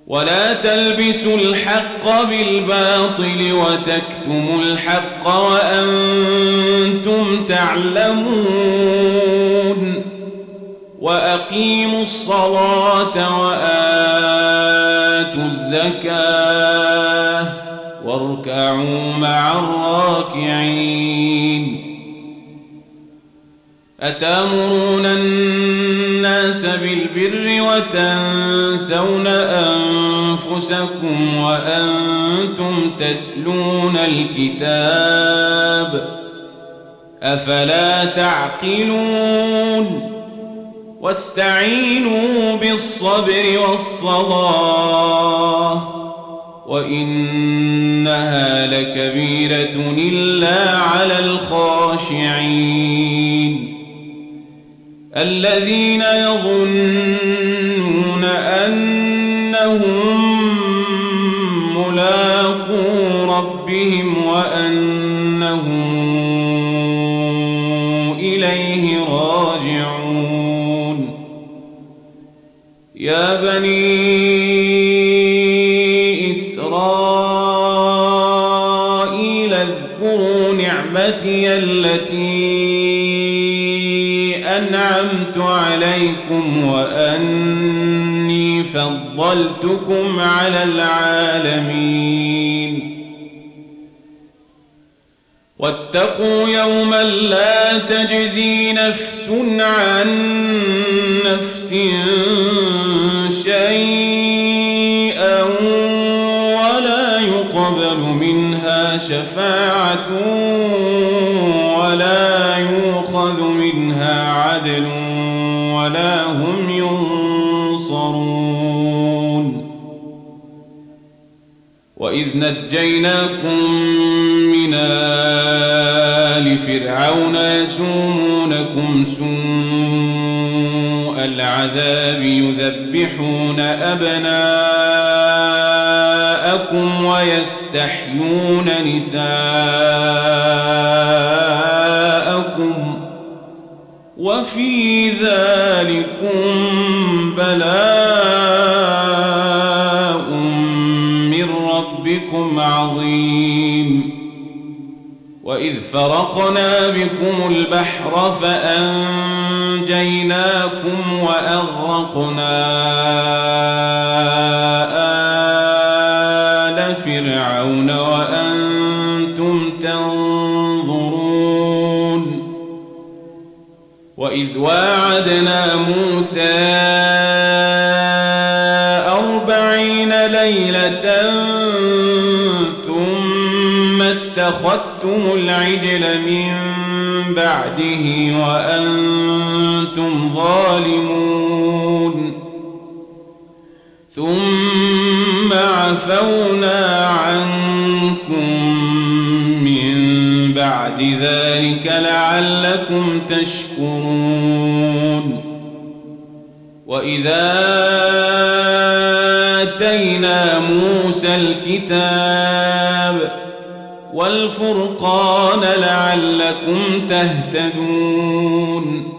ولا تلبسوا الحق بالباطل وتكتموا الحق وأنتم تعلمون وأقيموا الصلاة وآتوا الزكاة واركعوا مع الراكعين أتأمرون الناس بالبر وتنسون أنفسكم وأنتم تتلون الكتاب أفلا تعقلون واستعينوا بالصبر والصلاة وإنها لكبيرة إلا على الخاشعين الذين يظنون أنهم ملاقو ربهم وأنهم إليه راجعون يا بني إسرائيل اذكروا نعمتي التي أنعمت عليكم وأني فضلتكم على العالمين واتقوا يوما لا تجزي نفس عن نفس شيئا ولا يقبل منها شفاعة ولا يؤخذ منها عدل ولا هم ينصرون وإذ نجيناكم من آل فرعون يسومونكم سوء العذاب يذبحون أبناءكم ويستحيون نساءكم وفي ذلكم بلاء من ربكم عظيم وإذ فرقنا بكم البحر فأنجيناكم وأغرقنا آل فرعون وأنتم تنظرون وإذ واعدنا موسى 40 ليلة ثم اتخذتم العجل من بعده وأنتم ظالمون ثم عفونا عنكم من بعد ذلك لعلكم تشكرون وإذا آتينا موسى الكتاب والفرقان لعلكم تهتدون